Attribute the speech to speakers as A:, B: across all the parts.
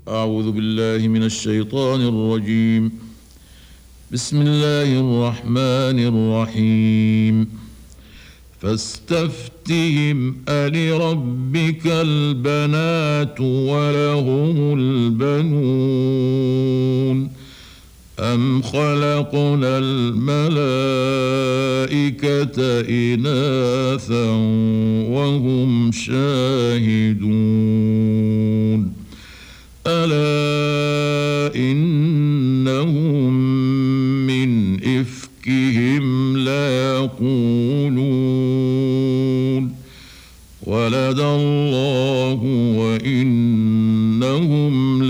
A: أعوذ بالله من الشيطان الرجيم. بسم الله الرحمن الرحيم. فاستفتهم ألربك البنات ولهم البنون أم خلقنا الملائكة إناثا وهم شاهدون ألا إنهم من إفكهم ليقولون ولد الله وإنهم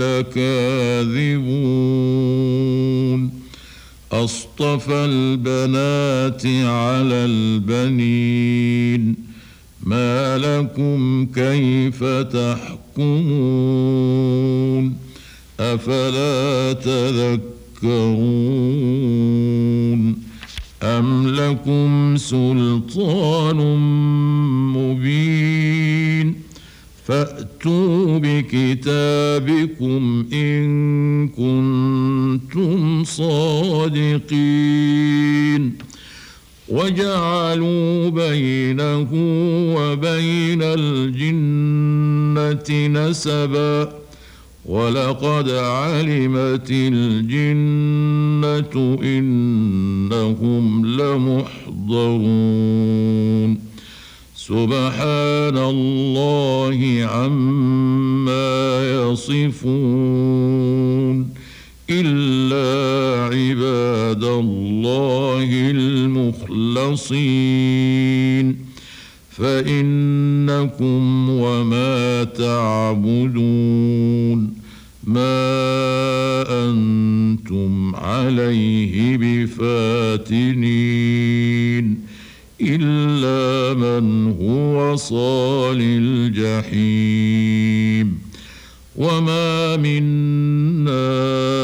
A: لكاذبون أصطفى البنات على البنين ما لكم كيف تحكمون أفلا تذكرون أم لكم سلطان مبين فأتوا بكتابكم إن كنتم صادقين وجعلوا بينه وبين الجنة نسبا ولقد علمت الجنة إنهم لمحضرون سبحان الله عما يصفون إلا عباد الله المخلصين فإنكم وما تعبدون ما أنتم عليه بفاتنين إلا من هو صال الجحيم وما منا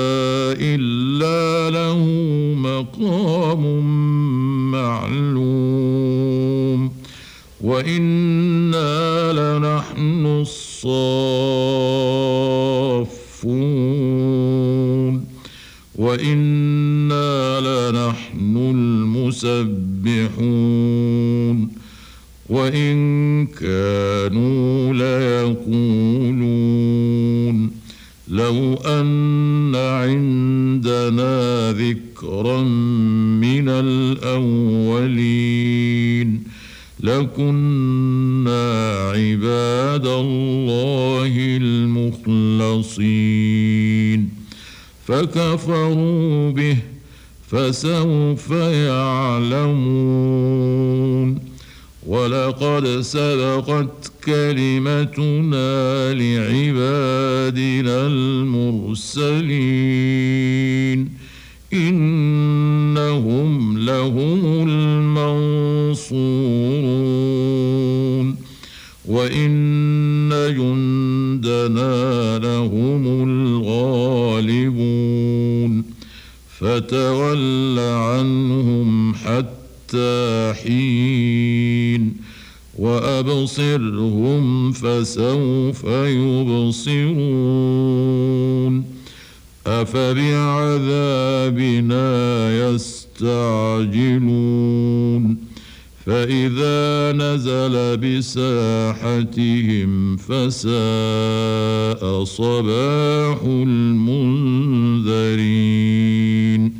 A: إلا له مقام معلوم وإنا لنحن الصافون وإنا لنحن المسبحون وإن كانوا ليقولون لو أن عندنا ذكرا من الأولين لكنا عباد الله المخلصين فكفروا به فسوف يعلمون ولقد سبقت كلمتنا لعبادنا المرسلين إنهم لهم المنصورون وإن جندنا لهم الغالبون فتول عنهم حتى حين وأبصرهم فسوف يبصرون أفبعذابنا يستعجلون فإذا نزل بساحتهم فساء صباح المنذرين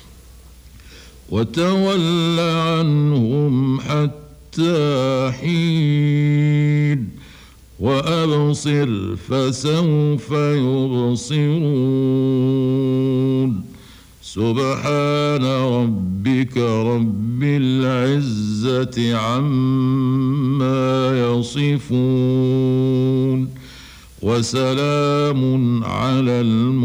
A: وتول عنهم حتى حين وأبصر فسوف يبصرون سبحان ربك رب العزة عما يصفون وسلام على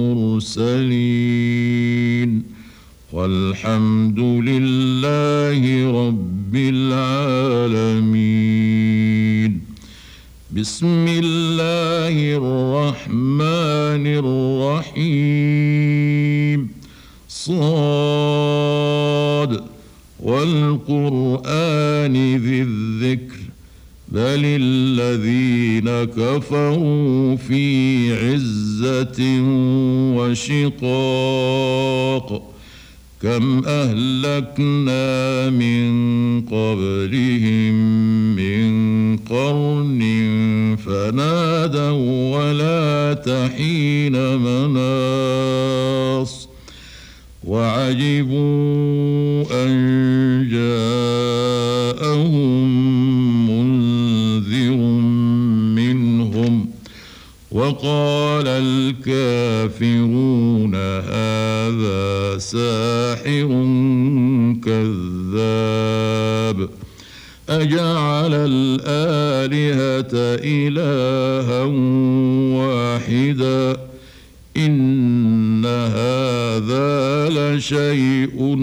A: المرسلين والحمد لله رب العالمين بسم الله الرحمن الرحيم صاد والقرآن ذي الذكر بل الذين كفروا في عزة وشقاق كم أهلكنا من قبلهم من قرن فنادوا ولا تحين مناص وعجبوا أن جاءهم منذر منهم وقال الكافرون هذا ساحر كذاب أجعل الآلهة إلها واحدا إن هذا لشيء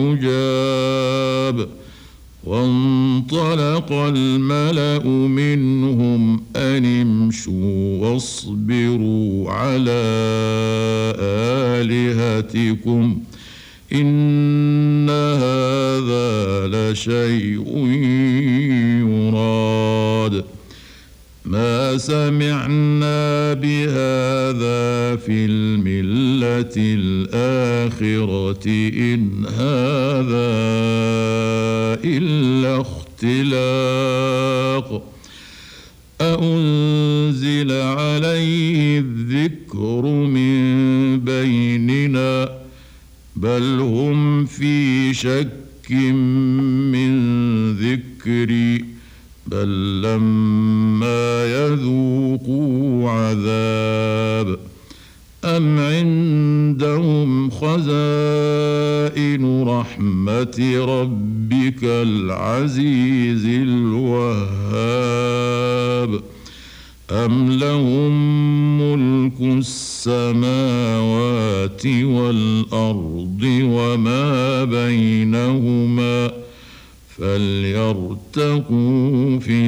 A: عجاب وانطلق الملأ منهم أن امشوا واصبروا على آلهتكم إن هذا لشيء يراد ما سمعنا بهذا في الملة الآخرة إن هذا إلا اختلاق أأنزل عليه الذكر من بيننا بل هم في شك من ذكري بل لما يذوقوا عذاب أم عندهم خزائن رحمة ربك العزيز الوهاب أم لهم ملك السماوات والأرض وما بينهما فليرتقوا في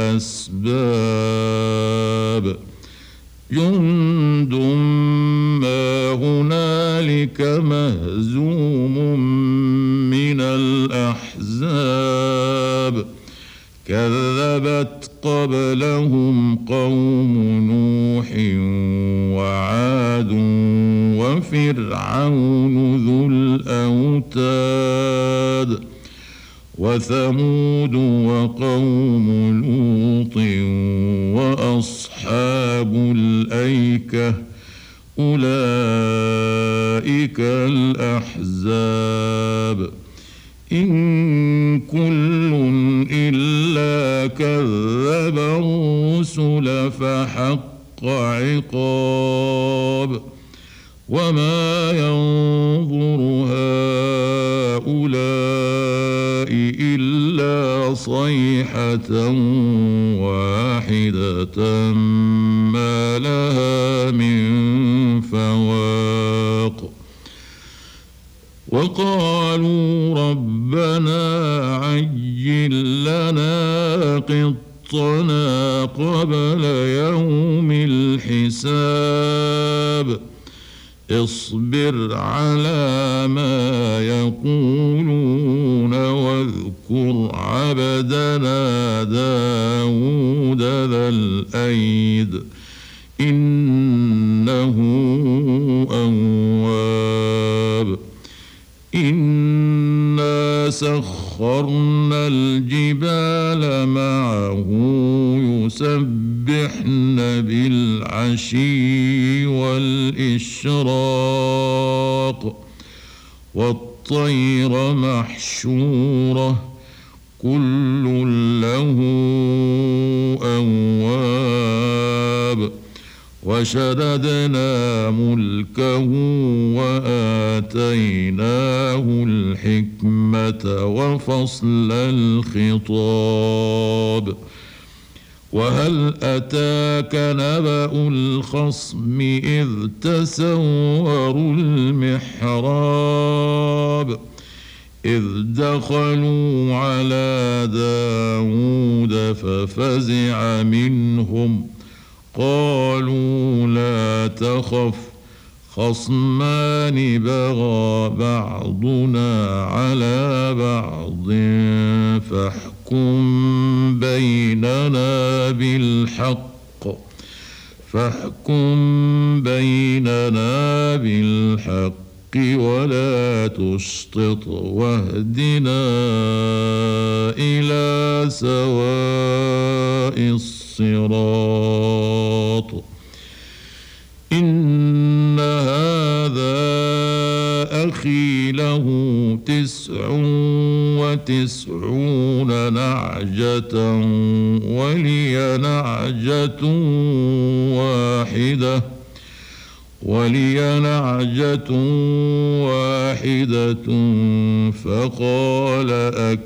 A: الأسباب جند ما هنالك مهزوم من الأحزاب كذبت قبلهم قوم نوح وعاد وفرعون ذو الأوتاد وثمود وقوم لوط وأصحاب الأيكة أولئك الأحزاب إن كل إلا كذب الرسل فحق عقاب وما ينظر هؤلاء إلا صيحة واحدة ما لها من فواق وقالوا ربنا عجل لنا قطنا قبل يوم الحساب اصبر على ما يقولون واذكر عبدنا داود ذا الأيد إنه أواب إنا سخرنا الجبال معه يسبحن بالعشي والإشراق والطير محشورة كل له أواب وشددنا ملكه وآتيناه الحكمة وفصل الخطاب وهل أتاك نبأ الخصم إذ تسوروا المحراب إذ دخلوا على داود ففزع منهم قالوا لا تخف خصمان بغى بعضنا على بعض فاحكم بيننا بالحق ولا تشطط واهدنا إلى سواء الصراط إن هذا أخي له 99 نعجة ولي نعجة واحدة فقال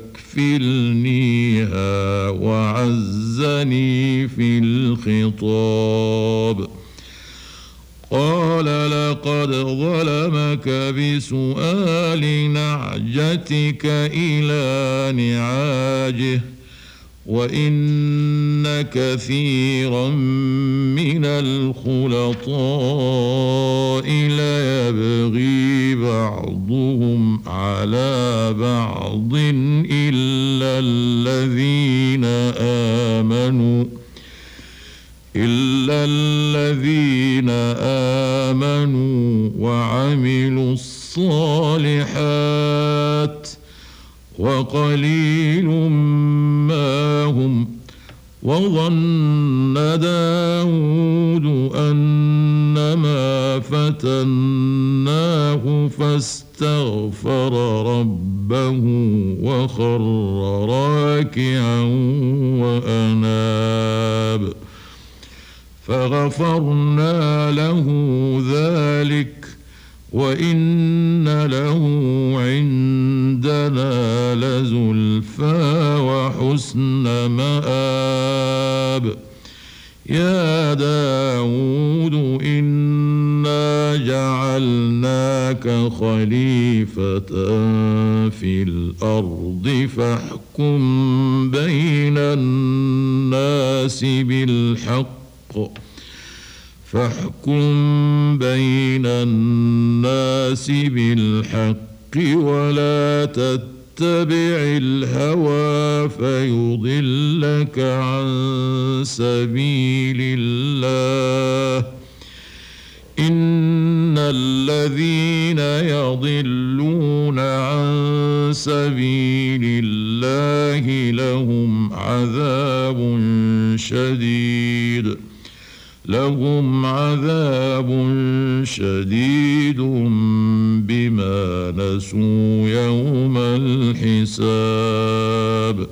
A: أكفلنيها وعزني في الخطاب قال لقد ظلمك بسؤال نعجتك إلى نعاجه وإن كثيرا من الخلطاء ليبغي بعضهم على بعض إلا الذين آمنوا وعملوا الصالحات وقليل ما هم وظن داود أنما فتناه فاستغفر ربه وخر راكعا وأناب فغفرنا له ذلك وإن له عندنا لزلفى وحسن مآب يا داود إنا جعلناك خليفة في الأرض فاحكم بين الناس بالحق ولا تتبع الهوى فيضلك عن سبيل الله إن الذين يضلون عن سبيل الله لهم عذاب شديد بما نسوا يوم الحساب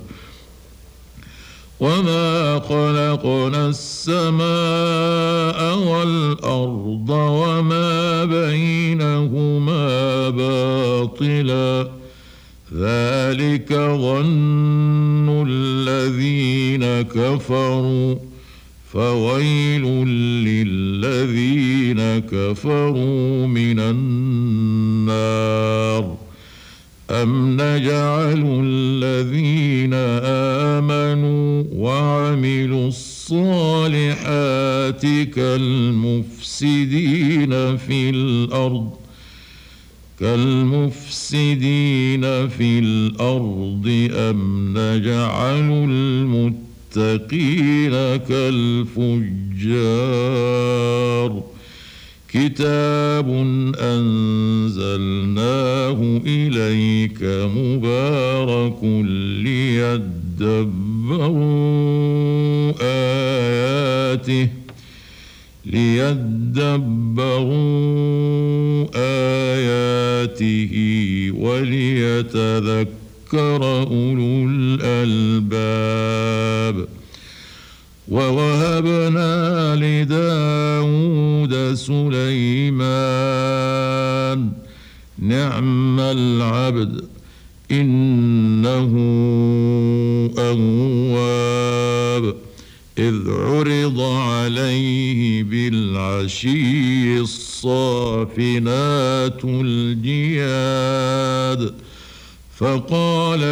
A: وما خلقنا السماء والأرض وما بينهما باطلا ذلك ظن الذين كفروا فويل للذين كفروا من النار أم نجعل الذين آمنوا وعملوا الصالحات كالمفسدين في الأرض أم نجعل المتقين كالفجار كتاب أنزلناه إليك مبارك ليدبروا آياته وليتذكر أولو الألباب ووهبنا لداود سليمان نعم العبد إنه أواب إذ عرض عليه بالعشي الصافنات الجياد فقال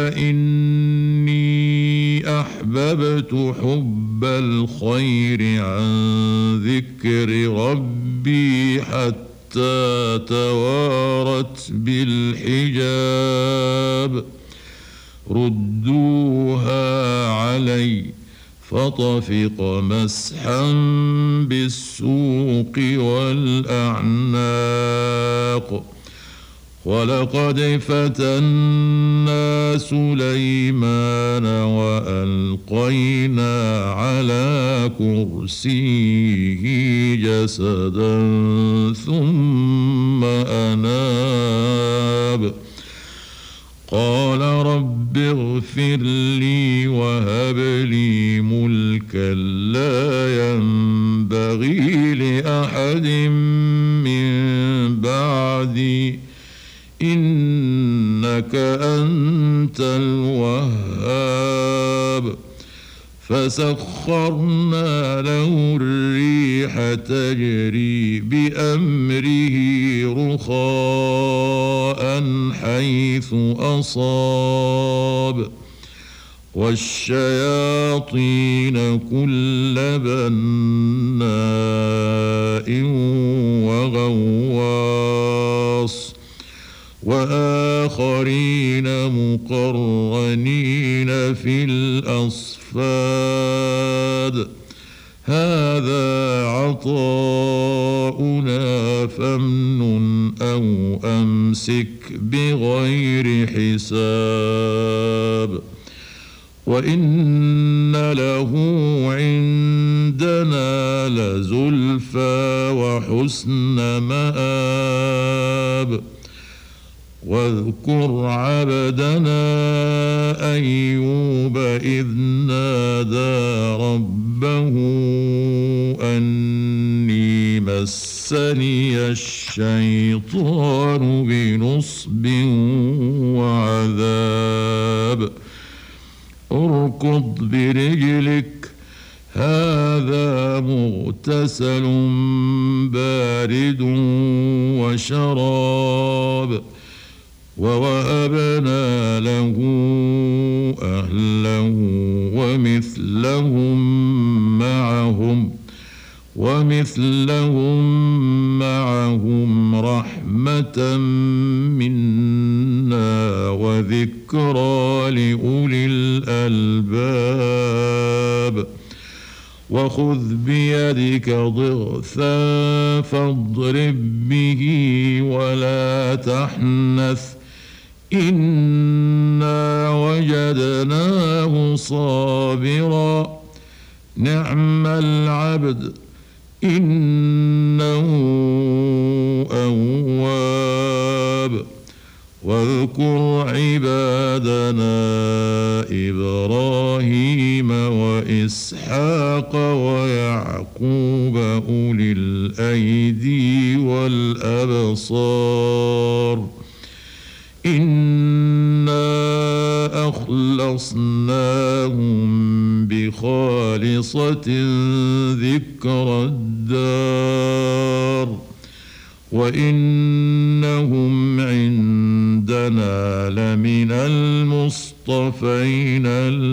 A: إني أحببت حب الخير عن ذكر ربي حتى توارت بالحجاب ردوها علي فطفق مسحا بالسوق والأعناق ولقد فتنا سليمان وألقينا على كرسيه جسدا ثم أناب قال رب اغفر لي وهب لي ملكا لا ينبغي لأحد من بعدي إنك أنت الوهاب فسخرنا له الريح تجري بأمره رخاء حيث أصاب والشياطين كل بناء وغواص وآخرين مقرنين في الأصفاد هذا عطاؤنا فامنن أو أمسك بغير حساب وإن له عندنا لزلفى وحسن مآب واذكر عبدنا أيوب إذ نادى ربه أني مسني الشيطان بنصب وعذاب اركض برجلك هذا مغتسل بارد وشراب ووهبنا له أهله ومثلهم معهم رحمة منا وذكرى لأولي الألباب وخذ بيدك ضغثا فاضرب به ولا تحنث إنا وجدناه صابرا نعم العبد إنه أواب واذكر عبادنا إبراهيم وإسحاق ويعقوب أولي الأيدي والأبصار إنا أخلصناهم بخالصة ذكر الدار وإنهم عندنا لمن المصطفين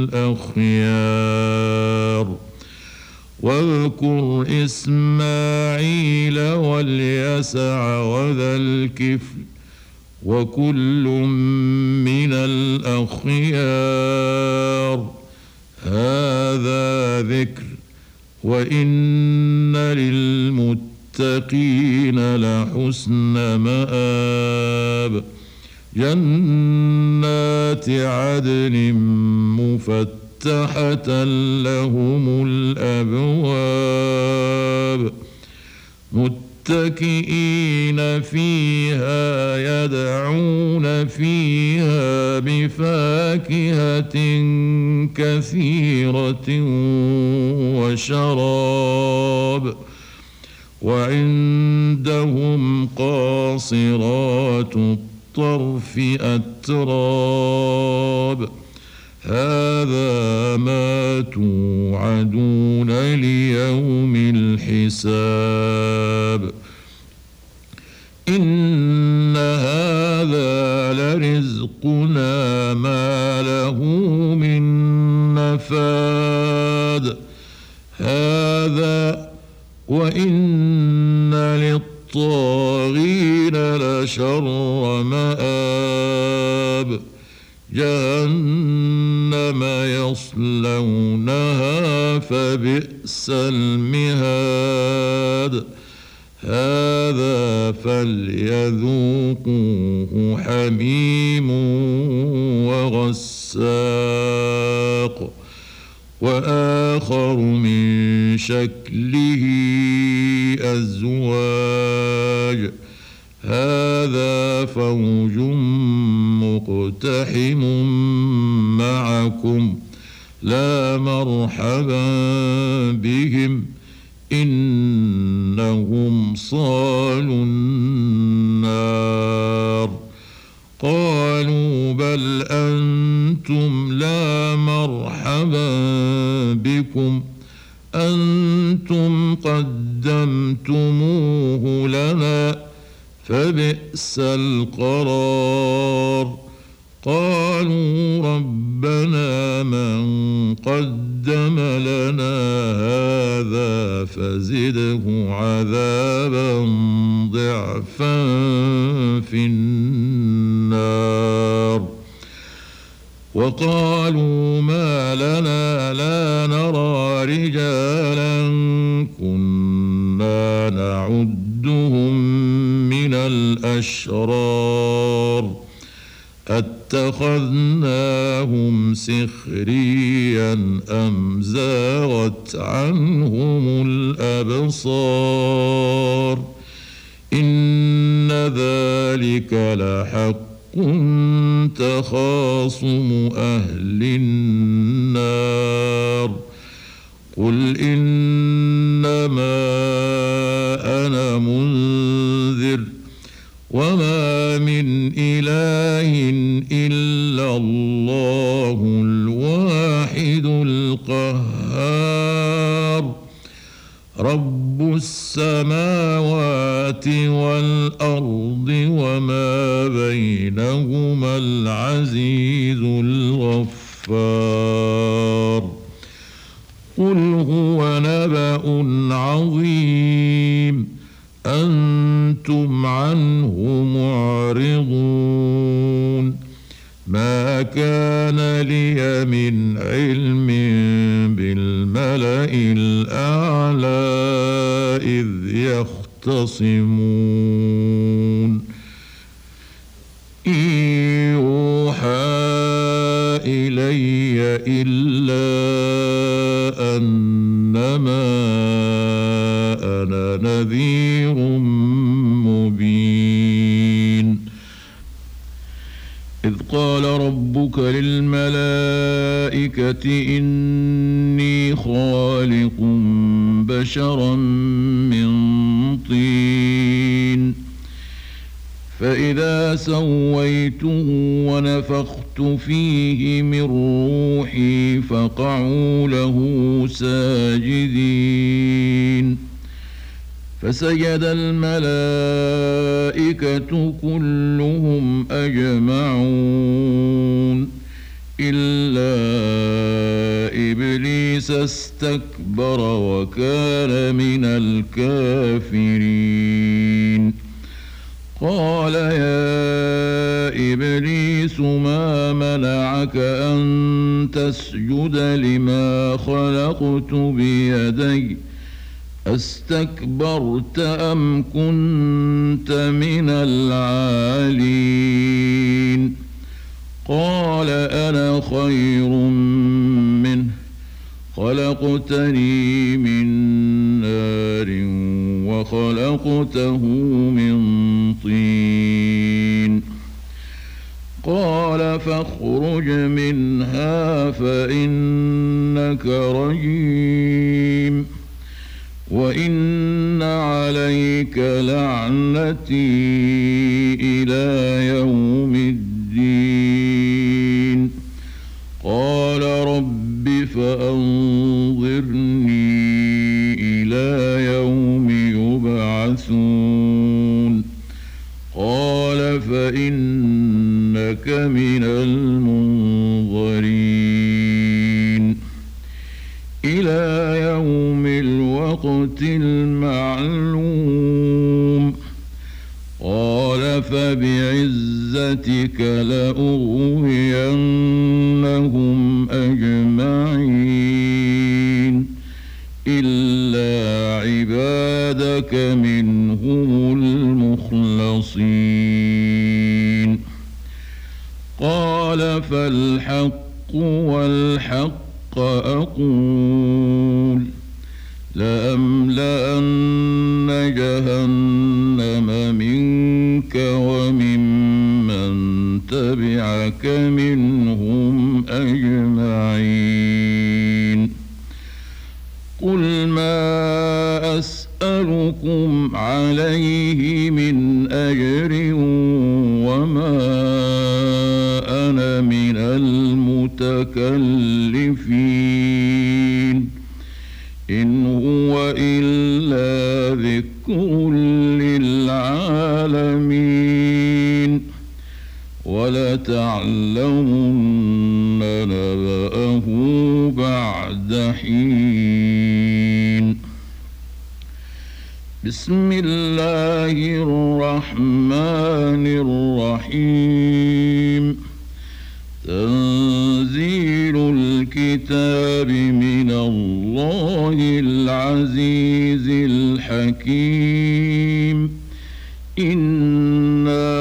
A: الأخيار واذكر إسماعيل واليسع وذا الكفل وكل من الأخيار هذا ذكر وإن للمتقين لحسن مآب جنات عدن مفتحة لهم الأبواب متكئين فيها يدعون فيها بفاكهة كثيرة وشراب وعندهم قاصرات الطرف أتراب هذا ما توعدون ليوم الحساب إن هذا لرزقنا ما له من نفاد هذا وإن للطاغين لشر مآب جهنم يصلونها فبئس المهاد هذا فليذوقوه حميم وغساق وآخر من شكله أزواج هذا فوج مقتحم معكم لا مرحبا بهم إنهم صالوا النار قالوا بل أنتم لا مرحبا بكم أنتم قدمتموه لنا فبئس القرار قالوا ربنا من قدم لنا هذا فزده عذابا ضعفا في النار وقالوا ما لنا لا نرى رجالا كنا نعدهم من الأشرار أتخذناهم سخريا أم زاغت عنهم الأبصار إن ذلك لحق تخاصم أهل النار قل إنما أنا منذر وما من إله إلا الله الواحد القهار رب السماوات والأرض وما بينهما العزيز الغفار قل هو نبأ عظيم أنتم عنه معرضون ما كان لي من علم بالملأ الأعلى إذ يختصمون إن يوحى إلي إلا أنما أنا نذير مبين إذ قال ربك للملائكة إني خالق بشرا من طين فإذا سويته ونفخت فيه من روحي فقعوا له ساجدين فسجد الملائكة كلهم أجمعون إلا إبليس استكبر وكان من الكافرين قال يا إبليس ما منعك أن تسجد لما خلقت بيدي أستكبرت أم كنت من العالين قال أنا خير منه خلقتني من نار وخلقته من طين قال فاخرج منها فإنك رجيم وإن عليك لعنتي إلى يوم الدين قال رب فأنظرني إلى يوم يبعثون قال فإنك من المنظرين إلى يوم الوقت المعلوم قال فبعزتك لأغوينهم أجمعين إلا عبادك منهم المخلصين قال فالحق والحق أقول لأملأن جهنم منك وممن تبعك منهم أجمعين قل ما أسألكم عليه من أجر وما أنا من المتكلفين إن هو إلا ذكر للعالمين ولتعلمن نبأه بعد حين بسم الله الرحمن الرحيم تنزيل الكتاب من الله العزيز الحكيم إنا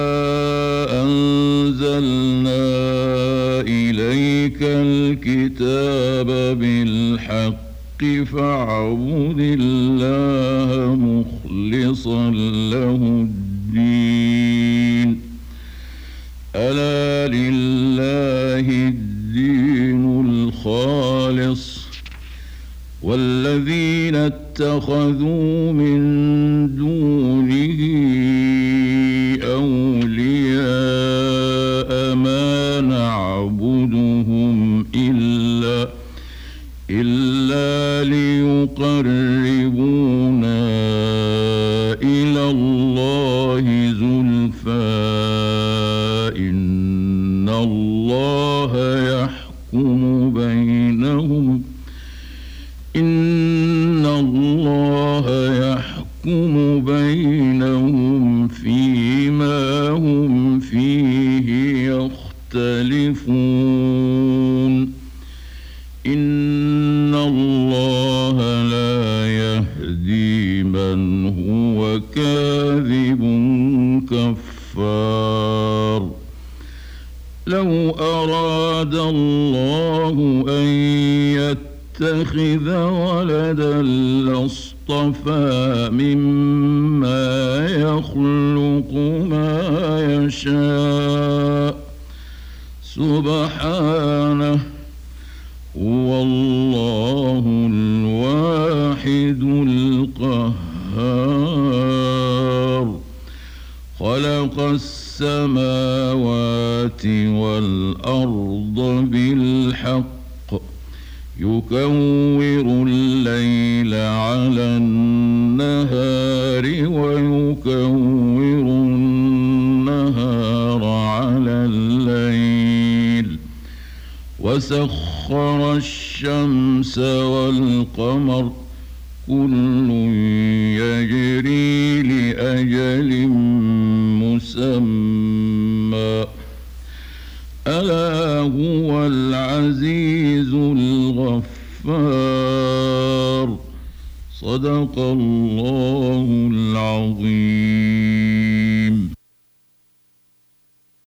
A: أنزلنا إليك الكتاب بالحق فاعبد الله مخلصا له الدين ألا لله الدين الخالص والذين اتخذوا من دونه أولياء ما نعبدهم إلا ليقربونا إلى الله زلفى إن الله يحكم بينهم فيما هم فيه يختلفون إن الله لا يهدي من هو كاذب كفار لو أراد الله أن يتخذ ولدا لاصطفى مما يخلق ما يشاء سبحانه هو الله الواحد القهار خلق السماوات والأرض بالحق يكور الليل على النهار ويكور النهار على الليل وسخر الشمس والقمر كل يجري لأجل مسمى ألا هو العزيز الغفار صدق الله العظيم.